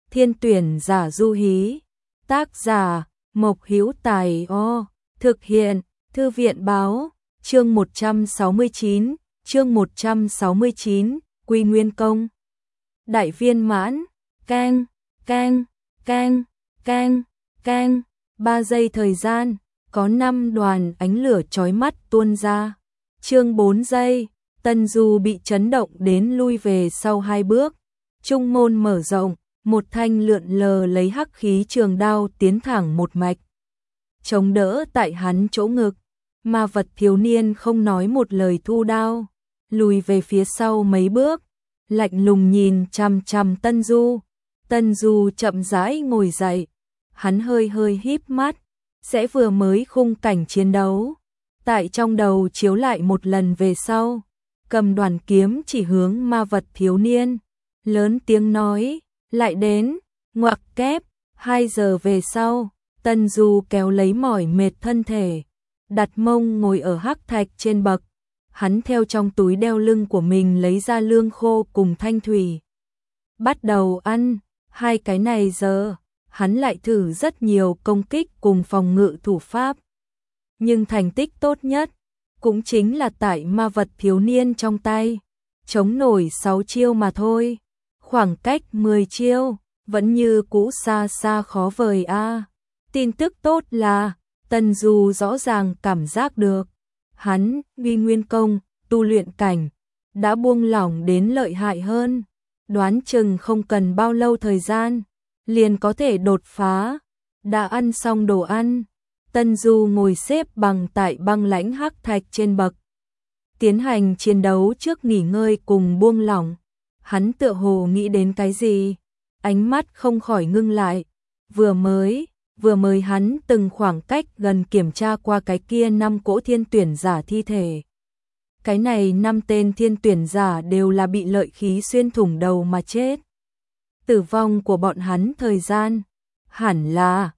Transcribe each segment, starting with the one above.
Thiên tuyển giả du hí. Tác giả Mộc Hữu Tài. Thực hiện Thư viện báo. Chương 169, Quy Nguyên Công. Đại viên mãn. Keng, keng, keng, keng, keng. 3 giây thời gian, có 5 đoàn ánh lửa chói mắt tuôn ra. Chương 4 giây, Tân Du bị chấn động đến lui về sau 2 bước. Trung môn mở rộng, một thanh lượn lờ lấy hắc khí trường đao tiến thẳng một mạch, chống đỡ tại hắn chỗ ngực. Ma vật thiếu niên không nói một lời thu đao, lùi về phía sau mấy bước, lạnh lùng nhìn chằm chằm Tân Du. Tân Du chậm rãi ngồi dậy, hắn hơi hơi híp mắt, sẽ vừa mới khung cảnh chiến đấu tại trong đầu chiếu lại một lần về sau, cầm đoàn kiếm chỉ hướng ma vật thiếu niên, lớn tiếng nói, lại đến. Ngoặc kép. 2 giờ về sau, Tân Du kéo lấy mỏi mệt thân thể, đặt mông ngồi ở hắc thạch trên bậc. Hắn theo trong túi đeo lưng của mình lấy ra lương khô cùng thanh thủy, bắt đầu ăn. 2 cái này giờ, hắn lại thử rất nhiều công kích cùng phòng ngự thủ pháp, nhưng thành tích tốt nhất cũng chính là tại ma vật thiếu niên trong tay, chống nổi 6 chiêu mà thôi. Khoảng cách 10 chiêu, vẫn như cũ xa xa khó vời a. Tin tức tốt là, Tân Du rõ ràng cảm giác được, hắn, Quy Nguyên Công, tu luyện cảnh, đã buông lỏng đến lợi hại hơn. Đoán chừng không cần bao lâu thời gian, liền có thể đột phá. Đã ăn xong đồ ăn, Tân Du ngồi xếp bằng tại băng lãnh hắc thạch trên bậc, tiến hành chiến đấu trước nghỉ ngơi cùng buông lỏng. Hắn tựa hồ nghĩ đến cái gì, ánh mắt không khỏi ngưng lại. Vừa mới hắn từng khoảng cách gần kiểm tra qua cái kia 5 cỗ thiên tuyển giả thi thể. Cái này 5 tên thiên tuyển giả đều là bị lợi khí xuyên thủng đầu mà chết. Tử vong của bọn hắn thời gian hẳn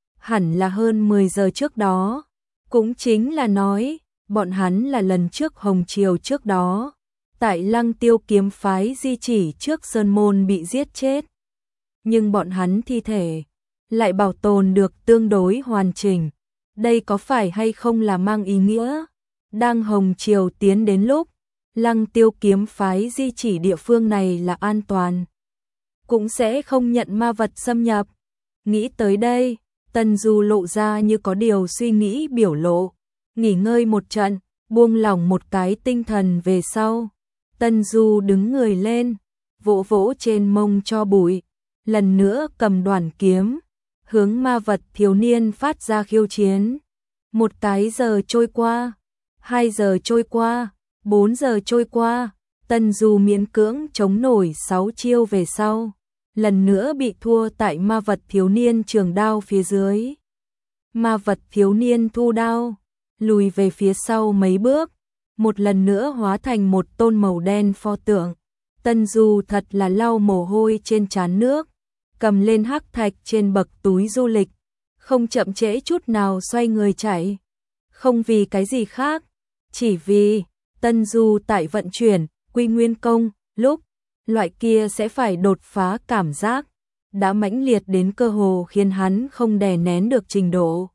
là hơn 10 giờ trước đó. Cũng chính là nói, bọn hắn là lần trước Hồng Triều trước đó, tại Lăng Tiêu kiếm phái di chỉ trước Sơn Môn bị giết chết. Nhưng bọn hắn thi thể lại bảo tồn được tương đối hoàn chỉnh. Đây có phải hay không là mang ý nghĩa, đang Hồng Triều tiến đến lúc, Lăng Tiêu kiếm phái di chỉ địa phương này là an toàn, cũng sẽ không nhận ma vật xâm nhập. Nghĩ tới đây, Tân Du lộ ra như có điều suy nghĩ biểu lộ. Nghỉ ngơi một trận, buông lỏng một cái tinh thần về sau, Tân Du đứng người lên, vỗ vỗ trên mông cho bụi, lần nữa cầm đoàn kiếm, hướng ma vật thiếu niên phát ra khiêu chiến. 1 cái giờ trôi qua, 2 giờ trôi qua, 4 giờ trôi qua, Tân Du miễn cưỡng chống nổi 6 chiêu về sau, lần nữa bị thua tại ma vật thiếu niên trường đao phía dưới. Ma vật thiếu niên thu đao, lùi về phía sau mấy bước, một lần nữa hóa thành một tôn màu đen pho tượng. Tân Du thật là lau mồ hôi trên trán nước, cầm lên hắc thạch trên bậc túi du lịch, không chậm trễ chút nào xoay người chạy. Không vì cái gì khác, chỉ vì Tân Du tại vận chuyển Quy Nguyên Công lúc, loại kia sẽ phải đột phá cảm giác đã mãnh liệt đến cơ hồ khiến hắn không đè nén được trình độ.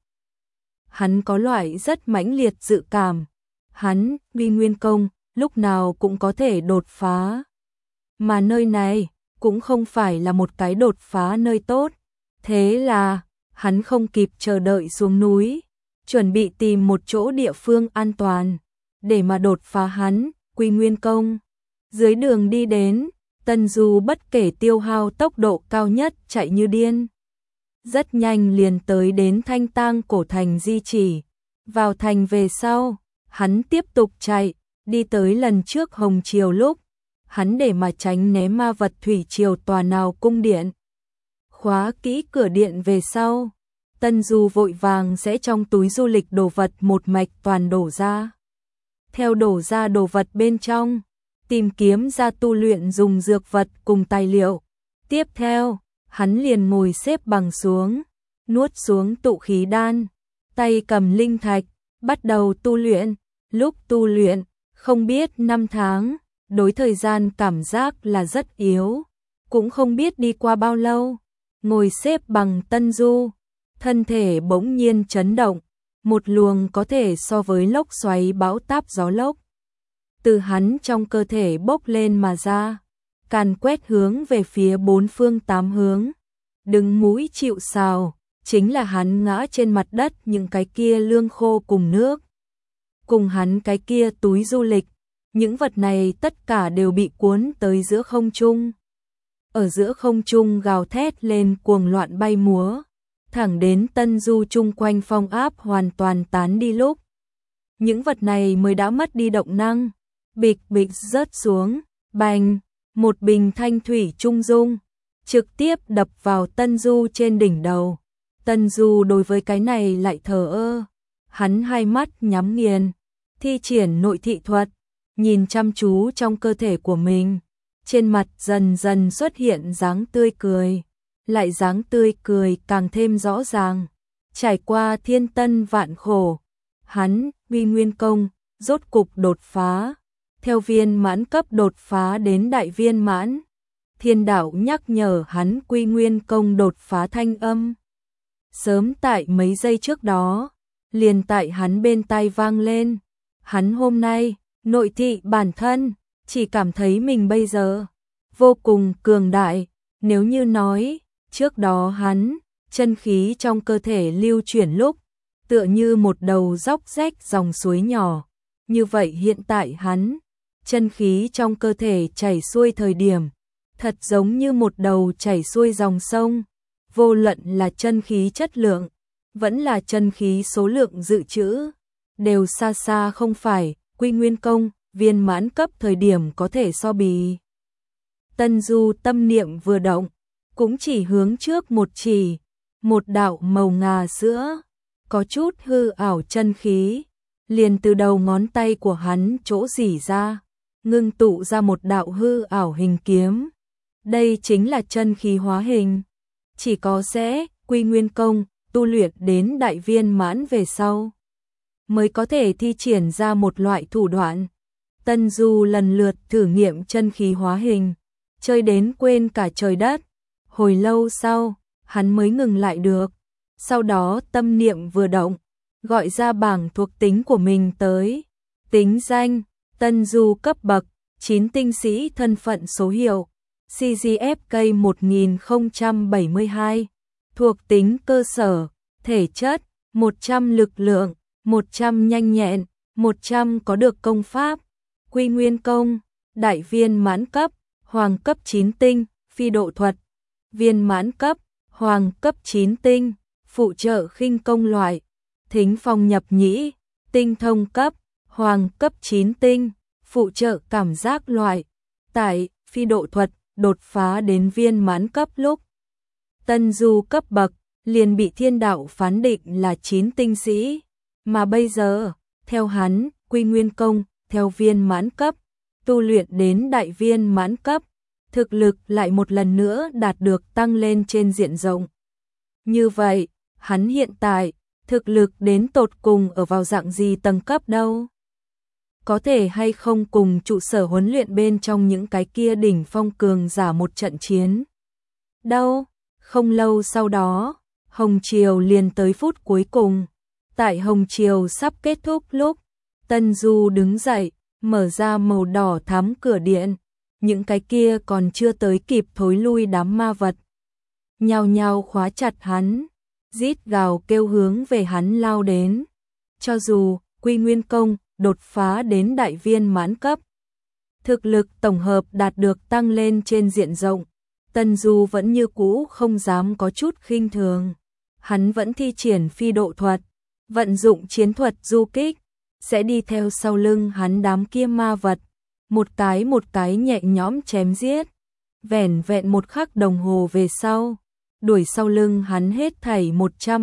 Hắn có loại rất mãnh liệt dự cảm, hắn, Quy Nguyên Công, lúc nào cũng có thể đột phá. Mà nơi này cũng không phải là một cái đột phá nơi tốt. Thế là, hắn không kịp chờ đợi xuống núi, chuẩn bị tìm một chỗ địa phương an toàn, để mà đột phá hắn, Quy Nguyên Công. Dưới đường đi đến, Tân Du bất kể tiêu hao tốc độ cao nhất chạy như điên. Rất nhanh liền tới đến Thanh Tang cổ thành di chỉ. Vào thành về sau, hắn tiếp tục chạy, đi tới lần trước Hồng Triều lúc, hắn để mà tránh né ma vật thủy triều tòa nào cung điện. Khóa kỹ cửa điện về sau, Tân Du vội vàng sẽ trong túi du lịch đồ vật một mạch toàn đổ ra. Theo đổ ra đồ vật bên trong, tìm kiếm ra tu luyện dùng dược vật cùng tài liệu. Tiếp theo, hắn liền ngồi xếp bằng xuống, nuốt xuống tụ khí đan, tay cầm linh thạch, bắt đầu tu luyện. Lúc tu luyện, không biết 5 tháng, đối thời gian cảm giác là rất yếu, cũng không biết đi qua bao lâu, ngồi xếp bằng Tân Du, thân thể bỗng nhiên chấn động, một luồng có thể so với lốc xoáy bão táp gió lốc từ hắn trong cơ thể bốc lên mà ra, càn quét hướng về phía bốn phương tám hướng. Đứng mũi chịu sào, chính là hắn ngã trên mặt đất những cái kia lương khô cùng nước. Cùng hắn cái kia túi du lịch, những vật này tất cả đều bị cuốn tới giữa không trung. Ở giữa không trung gào thét lên cuồng loạn bay múa, thẳng đến Tân Du chung quanh phong áp hoàn toàn tán đi lúc. Những vật này mới đã mất đi động năng, bịch bịch rớt xuống, bành, một bình thanh thủy trung dung, trực tiếp đập vào Tân Du trên đỉnh đầu. Tân Du đối với cái này lại thờ ơ, hắn hai mắt nhắm nghiền, thi triển nội thị thuật, nhìn chăm chú trong cơ thể của mình, trên mặt dần dần xuất hiện dáng tươi cười, lại dáng tươi cười càng thêm rõ ràng. Trải qua thiên tân vạn khổ, hắn, Uy Nguyên Công, rốt cục đột phá, theo viên mãn cấp đột phá đến đại viên mãn. Thiên đạo nhắc nhở hắn Quy Nguyên Công đột phá thanh âm. Sớm tại mấy giây trước đó, liền tại hắn bên tai vang lên. Hắn hôm nay, nội thị bản thân, chỉ cảm thấy mình bây giờ vô cùng cường đại. Nếu như nói, trước đó hắn, chân khí trong cơ thể lưu chuyển lúc, tựa như một đầu róc rách dòng suối nhỏ. Như vậy hiện tại hắn, chân khí trong cơ thể chảy xuôi thời điểm, thật giống như một đầu chảy xuôi dòng sông. Vô luận là chân khí chất lượng, vẫn là chân khí số lượng dự trữ, đều xa xa không phải Quy Nguyên Công viên mãn cấp thời điểm có thể so bì. Tân Du tâm niệm vừa động, cũng chỉ hướng trước một chỉ, một đạo màu ngà sữa, có chút hư ảo chân khí, liền từ đầu ngón tay của hắn chỗ rỉ ra, ngưng tụ ra một đạo hư ảo hình kiếm. Đây chính là chân khí hóa hình. Chỉ có sẽ Quy Nguyên Công tu luyện đến đại viên mãn về sau, mới có thể thi triển ra một loại thủ đoạn. Tân Du lần lượt thử nghiệm chân khí hóa hình, chơi đến quên cả trời đất. Hồi lâu sau, hắn mới ngừng lại được. Sau đó tâm niệm vừa động, gọi ra bảng thuộc tính của mình tới. Tính danh, Tân Du cấp bậc, 9 tinh sĩ thân phận số hiệu, CGFK 1072. Thuộc tính cơ sở, thể chất, 100 lực lượng, 100 nhanh nhẹn, 100 có được công pháp. Quy Nguyên Công, đại viên mãn cấp, hoàng cấp 9 tinh, phi độ thuật. Viên mãn cấp, hoàng cấp 9 tinh, phụ trợ khinh công loại. Thính phong nhập nhĩ, tinh thông cấp, hoàng cấp 9 tinh, phụ trợ cảm giác loại. Tại phi độ thuật, đột phá đến viên mãn cấp lúc Tân Du cấp bậc liền bị thiên đạo phán định là 9 tinh sĩ, mà bây giờ, theo hắn, Quy Nguyên Công, theo viên mãn cấp, tu luyện đến đại viên mãn cấp, thực lực lại một lần nữa đạt được tăng lên trên diện rộng. Như vậy, hắn hiện tại, thực lực đến tột cùng ở vào dạng gì tầng cấp đâu? Có thể hay không cùng trụ sở huấn luyện bên trong những cái kia đỉnh phong cường giả một trận chiến? Đâu? Không lâu sau đó, Hồng Triều liền tới phút cuối cùng. Tại Hồng Triều sắp kết thúc lúc, Tân Du đứng dậy, mở ra màu đỏ thắm cửa điện. Những cái kia còn chưa tới kịp thối lui đám ma vật, nhao nhao khóa chặt hắn, rít gào kêu hướng về hắn lao đến. Cho dù Quy Nguyên Công đột phá đến đại viên mãn cấp, thực lực tổng hợp đạt được tăng lên trên diện rộng, Tân Du vẫn như cũ không dám có chút khinh thường. Hắn vẫn thi triển phi độ thuật, vận dụng chiến thuật du kích, sẽ đi theo sau lưng hắn đám kia ma vật, một cái nhẹ nhõm chém giết. Vẻn vẹn một khắc đồng hồ về sau, đuổi sau lưng hắn hết thảy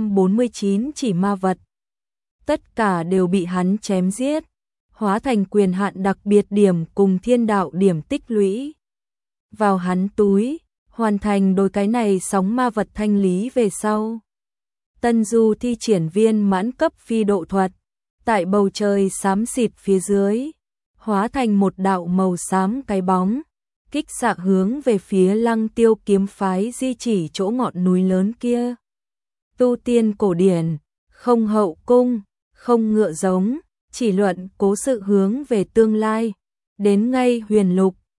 149 chỉ ma vật. Tất cả đều bị hắn chém giết, hóa thành quyền hạn đặc biệt điểm cùng thiên đạo điểm tích lũy vào hắn túi, hoàn thành đôi cái này sóng ma vật thanh lý về sau. Tân Du thi triển viên mãn cấp phi độ thuật, tại bầu trời xám xịt phía dưới, hóa thành một đạo màu xám cái bóng, kích xạ hướng về phía Lăng Tiêu kiếm phái di chỉ chỗ ngọn núi lớn kia. Tu tiên cổ điển, không hậu cung, không ngựa giống, chỉ luận cố sự hướng về tương lai. Đến ngay huyền lục,